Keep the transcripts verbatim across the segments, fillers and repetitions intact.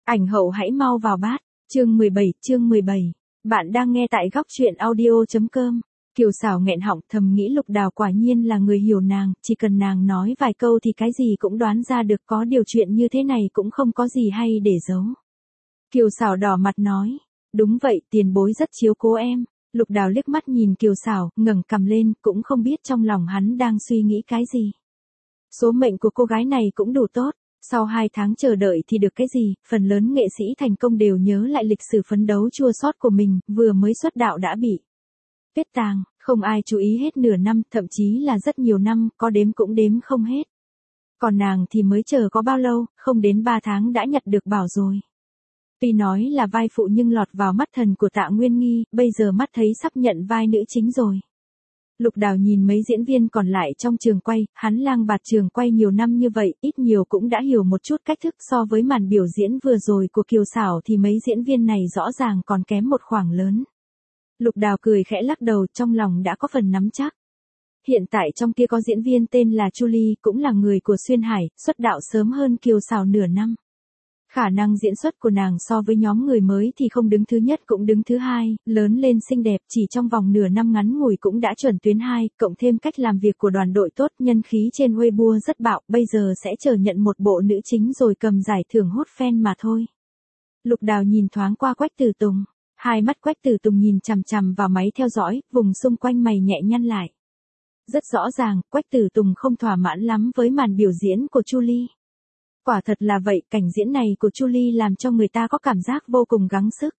Ảnh hậu hãy mau vào bát. Chương mười bảy, chương mười bảy. Bạn đang nghe tại góc truyện audio chấm com. Kiều Sảo nghẹn họng thầm nghĩ Lục Đào quả nhiên là người hiểu nàng, chỉ cần nàng nói vài câu thì cái gì cũng đoán ra được, có điều chuyện như thế này cũng không có gì hay để giấu. Kiều Sảo đỏ mặt nói, đúng vậy, tiền bối rất chiếu cố em. Lục Đào liếc mắt nhìn Kiều Sảo, ngẩng cằm lên, cũng không biết trong lòng hắn đang suy nghĩ cái gì. Số mệnh của cô gái này cũng đủ tốt. Sau hai tháng chờ đợi thì được cái gì, phần lớn nghệ sĩ thành công đều nhớ lại lịch sử phấn đấu chua xót của mình, vừa mới xuất đạo đã bị kết tàng, không ai chú ý hết nửa năm, thậm chí là rất nhiều năm, có đếm cũng đếm không hết. Còn nàng thì mới chờ có bao lâu, không đến ba tháng đã nhặt được bảo rồi. Tuy nói là vai phụ nhưng lọt vào mắt thần của Tạ Nguyên Nghi, bây giờ mắt thấy sắp nhận vai nữ chính rồi. Lục Đào nhìn mấy diễn viên còn lại trong trường quay, hắn lang bạt trường quay nhiều năm như vậy, ít nhiều cũng đã hiểu một chút cách thức, so với màn biểu diễn vừa rồi của Kiều Sảo thì mấy diễn viên này rõ ràng còn kém một khoảng lớn. Lục Đào cười khẽ lắc đầu, trong lòng đã có phần nắm chắc. Hiện tại trong kia có diễn viên tên là Julie, cũng là người của Xuyên Hải, xuất đạo sớm hơn Kiều Sảo nửa năm. Khả năng diễn xuất của nàng so với nhóm người mới thì không đứng thứ nhất cũng đứng thứ hai, lớn lên xinh đẹp, chỉ trong vòng nửa năm ngắn ngủi cũng đã chuẩn tuyến hai, cộng thêm cách làm việc của đoàn đội tốt, nhân khí trên Weibo rất bạo, bây giờ sẽ chờ nhận một bộ nữ chính rồi cầm giải thưởng hút fan mà thôi. Lục Đào nhìn thoáng qua Quách Tử Tùng, hai mắt Quách Tử Tùng nhìn chằm chằm vào máy theo dõi, vùng xung quanh mày nhẹ nhăn lại. Rất rõ ràng, Quách Tử Tùng không thỏa mãn lắm với màn biểu diễn của Julie. Quả thật là vậy, cảnh diễn này của Julie làm cho người ta có cảm giác vô cùng gắng sức.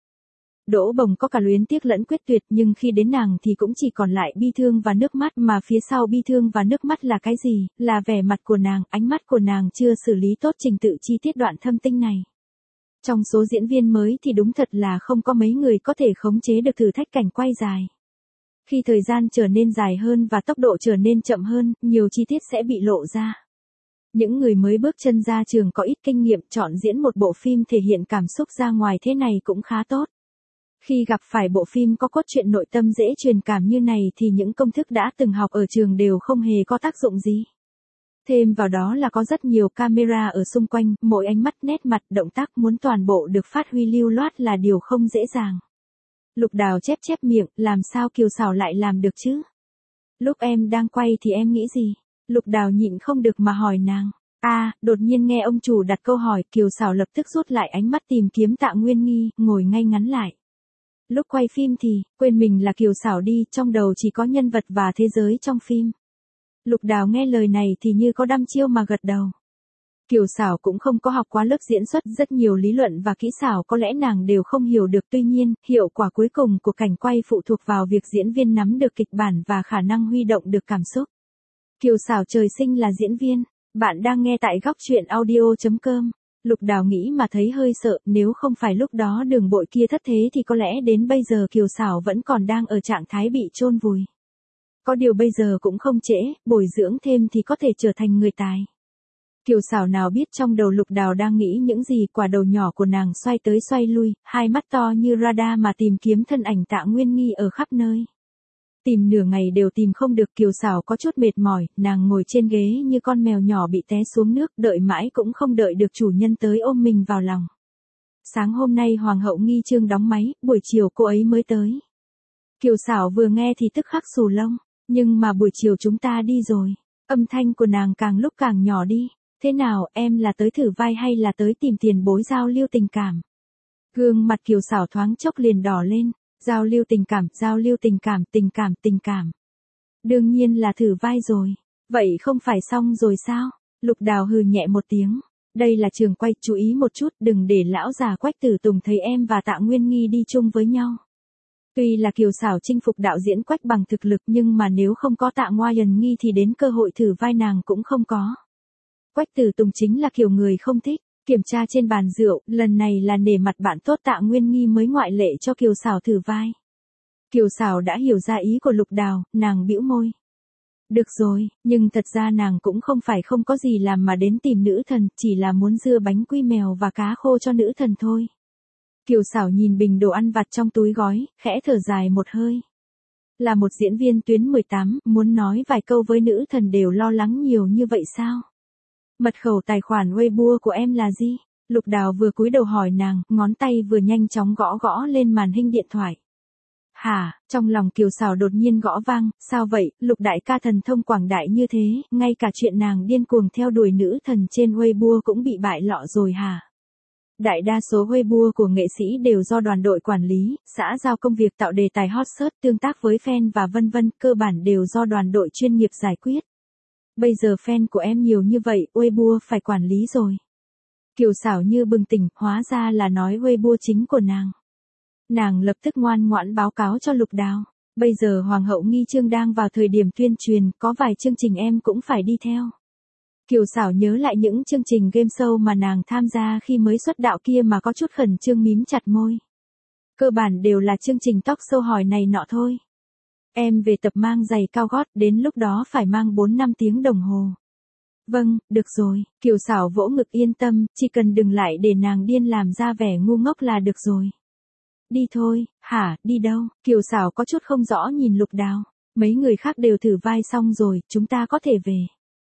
Đỗ Bồng có cả luyến tiếc lẫn quyết tuyệt, nhưng khi đến nàng thì cũng chỉ còn lại bi thương và nước mắt, mà phía sau bi thương và nước mắt là cái gì, là vẻ mặt của nàng, ánh mắt của nàng chưa xử lý tốt trình tự chi tiết đoạn thâm tinh này. Trong số diễn viên mới thì đúng thật là không có mấy người có thể khống chế được thử thách cảnh quay dài. Khi thời gian trở nên dài hơn và tốc độ trở nên chậm hơn, nhiều chi tiết sẽ bị lộ ra. Những người mới bước chân ra trường có ít kinh nghiệm, chọn diễn một bộ phim thể hiện cảm xúc ra ngoài thế này cũng khá tốt. Khi gặp phải bộ phim có cốt truyện nội tâm dễ truyền cảm như này thì những công thức đã từng học ở trường đều không hề có tác dụng gì. Thêm vào đó là có rất nhiều camera ở xung quanh, mỗi ánh mắt, nét mặt, động tác muốn toàn bộ được phát huy lưu loát là điều không dễ dàng. Lục Đào chép chép miệng, làm sao Kiều Sảo lại làm được chứ? Lúc em đang quay thì em nghĩ gì? Lục Đào nhịn không được mà hỏi nàng. À, đột nhiên nghe ông chủ đặt câu hỏi, Kiều Sảo lập tức rút lại ánh mắt tìm kiếm Tạ Nguyên Nghi, ngồi ngay ngắn lại. Lúc quay phim thì, quên mình là Kiều Sảo đi, trong đầu chỉ có nhân vật và thế giới trong phim. Lục Đào nghe lời này thì như có đăm chiêu mà gật đầu. Kiều Sảo cũng không có học quá lớp diễn xuất, rất nhiều lý luận và kỹ xảo có lẽ nàng đều không hiểu được, tuy nhiên, hiệu quả cuối cùng của cảnh quay phụ thuộc vào việc diễn viên nắm được kịch bản và khả năng huy động được cảm xúc. Kiều Sảo trời sinh là diễn viên. Bạn đang nghe tại góc truyện audio chấm com. Lục Đào nghĩ mà thấy hơi sợ, nếu không phải lúc đó Đường Bội kia thất thế thì có lẽ đến bây giờ Kiều Sảo vẫn còn đang ở trạng thái bị chôn vùi. Có điều bây giờ cũng không trễ, bồi dưỡng thêm thì có thể trở thành người tài. Kiều Sảo nào biết trong đầu Lục Đào đang nghĩ những gì, quả đầu nhỏ của nàng xoay tới xoay lui, hai mắt to như radar mà tìm kiếm thân ảnh Tạ Nguyên Nghi ở khắp nơi. Tìm nửa ngày đều tìm không được, Kiều Sảo có chút mệt mỏi, nàng ngồi trên ghế như con mèo nhỏ bị té xuống nước, đợi mãi cũng không đợi được chủ nhân tới ôm mình vào lòng. Sáng hôm nay Hoàng hậu Nghi Trương đóng máy, buổi chiều cô ấy mới tới. Kiều Sảo vừa nghe thì tức khắc xù lông, nhưng mà buổi chiều chúng ta đi rồi. Âm thanh của nàng càng lúc càng nhỏ đi. Thế nào, em là tới thử vai hay là tới tìm tiền bối giao lưu tình cảm? Gương mặt Kiều Sảo thoáng chốc liền đỏ lên. Giao lưu tình cảm, giao lưu tình cảm, tình cảm, tình cảm. Đương nhiên là thử vai rồi. Vậy không phải xong rồi sao? Lục Đào hừ nhẹ một tiếng. Đây là trường quay, chú ý một chút, đừng để lão già Quách Tử Tùng thấy em và Tạ Nguyên Nghi đi chung với nhau. Tuy là Kiều Sảo chinh phục đạo diễn Quách bằng thực lực, nhưng mà nếu không có Tạ Nguyên Nghi thì đến cơ hội thử vai nàng cũng không có. Quách Tử Tùng chính là kiểu người không thích. Kiểm tra trên bàn rượu, lần này là nể mặt bạn tốt Tạ Nguyên Nghi mới ngoại lệ cho Kiều Sảo thử vai. Kiều Sảo đã hiểu ra ý của Lục Đào, nàng bĩu môi. Được rồi, nhưng thật ra nàng cũng không phải không có gì làm mà đến tìm nữ thần, chỉ là muốn dưa bánh quy mèo và cá khô cho nữ thần thôi. Kiều Sảo nhìn bình đồ ăn vặt trong túi gói, khẽ thở dài một hơi. Là một diễn viên tuyến mười tám, muốn nói vài câu với nữ thần đều lo lắng nhiều như vậy sao? Mật khẩu tài khoản Weibo của em là gì? Lục Đào vừa cúi đầu hỏi nàng, ngón tay vừa nhanh chóng gõ gõ lên màn hình điện thoại. Hả, trong lòng Kiều Sảo đột nhiên gõ vang, sao vậy, Lục đại ca thần thông quảng đại như thế, ngay cả chuyện nàng điên cuồng theo đuổi nữ thần trên Weibo cũng bị bại lọ rồi hả? Đại đa số Weibo của nghệ sĩ đều do đoàn đội quản lý, xã giao công việc tạo đề tài hot search tương tác với fan và vân vân, cơ bản đều do đoàn đội chuyên nghiệp giải quyết. Bây giờ fan của em nhiều như vậy, Weibo phải quản lý rồi. Kiều Sảo như bừng tỉnh, hóa ra là nói Weibo chính của nàng. Nàng lập tức ngoan ngoãn báo cáo cho Lục Đào. Bây giờ Hoàng hậu nghi chương đang vào thời điểm tuyên truyền, có vài chương trình em cũng phải đi theo. Kiều Sảo nhớ lại những chương trình game show mà nàng tham gia khi mới xuất đạo kia mà có chút khẩn trương mím chặt môi. Cơ bản đều là chương trình talk show hỏi này nọ thôi. Em về tập mang giày cao gót, đến lúc đó phải mang bốn năm tiếng đồng hồ. Vâng, được rồi, Kiều Sảo vỗ ngực yên tâm, chỉ cần đừng lại để nàng điên làm ra vẻ ngu ngốc là được rồi. Đi thôi, hả, đi đâu? Kiều Sảo có chút không rõ nhìn Lục Đào. Mấy người khác đều thử vai xong rồi, chúng ta có thể về.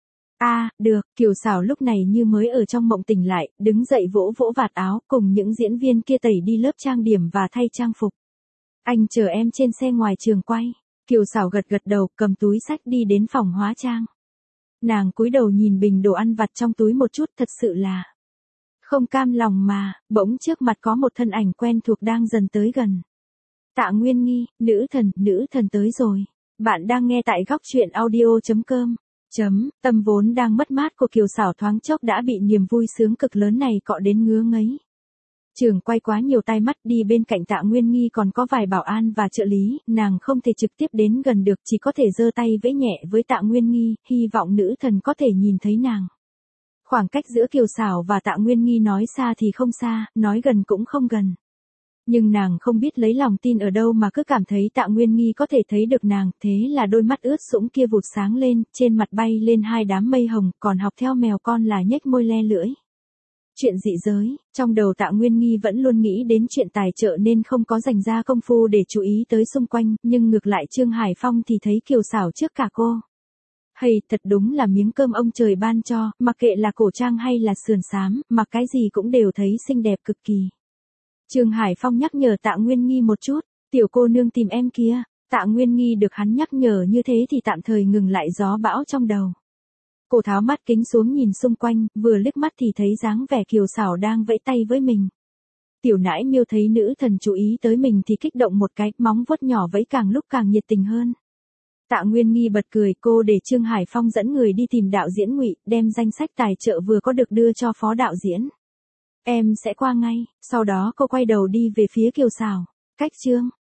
À, được, Kiều Sảo lúc này như mới ở trong mộng tỉnh lại, đứng dậy vỗ vỗ vạt áo, cùng những diễn viên kia tẩy đi lớp trang điểm và thay trang phục. Anh chờ em trên xe ngoài trường quay. Kiều Sảo gật gật đầu, cầm túi xách đi đến phòng hóa trang. Nàng cúi đầu nhìn bình đồ ăn vặt trong túi một chút, thật sự là không cam lòng mà, bỗng trước mặt có một thân ảnh quen thuộc đang dần tới gần. Tạ Nguyên Nghi, nữ thần, nữ thần tới rồi. Bạn đang nghe tại góc truyện audio chấm com. Chấm, tâm vốn đang mất mát của Kiều Sảo thoáng chốc đã bị niềm vui sướng cực lớn này cọ đến ngứa ngấy. Trường quay quá nhiều tai mắt, đi bên cạnh Tạ Nguyên Nghi còn có vài bảo an và trợ lý, nàng không thể trực tiếp đến gần được, chỉ có thể giơ tay vẫy nhẹ với Tạ Nguyên Nghi, hy vọng nữ thần có thể nhìn thấy nàng. Khoảng cách giữa Kiều Sảo và Tạ Nguyên Nghi nói xa thì không xa, nói gần cũng không gần. Nhưng nàng không biết lấy lòng tin ở đâu mà cứ cảm thấy Tạ Nguyên Nghi có thể thấy được nàng, thế là đôi mắt ướt sũng kia vụt sáng lên, trên mặt bay lên hai đám mây hồng, còn học theo mèo con là nhếch môi le lưỡi. Chuyện dị giới, trong đầu Tạ Nguyên Nghi vẫn luôn nghĩ đến chuyện tài trợ nên không có dành ra công phu để chú ý tới xung quanh, nhưng ngược lại Trương Hải Phong thì thấy Kiều Sảo trước cả cô. Hay, thật đúng là miếng cơm ông trời ban cho, mặc kệ là cổ trang hay là sườn xám, mặc cái gì cũng đều thấy xinh đẹp cực kỳ. Trương Hải Phong nhắc nhở Tạ Nguyên Nghi một chút, tiểu cô nương tìm em kia. Tạ Nguyên Nghi được hắn nhắc nhở như thế thì tạm thời ngừng lại gió bão trong đầu. Cô tháo mắt kính xuống nhìn xung quanh, vừa liếc mắt thì thấy dáng vẻ Kiều Sảo đang vẫy tay với mình. Tiểu nãi miêu thấy nữ thần chú ý tới mình thì kích động một cái, móng vuốt nhỏ vẫy càng lúc càng nhiệt tình hơn. Tạ Nguyên Nghi bật cười, cô để Trương Hải Phong dẫn người đi tìm đạo diễn Ngụy, đem danh sách tài trợ vừa có được đưa cho phó đạo diễn. Em sẽ qua ngay, sau đó cô quay đầu đi về phía Kiều Sảo. Cách Trương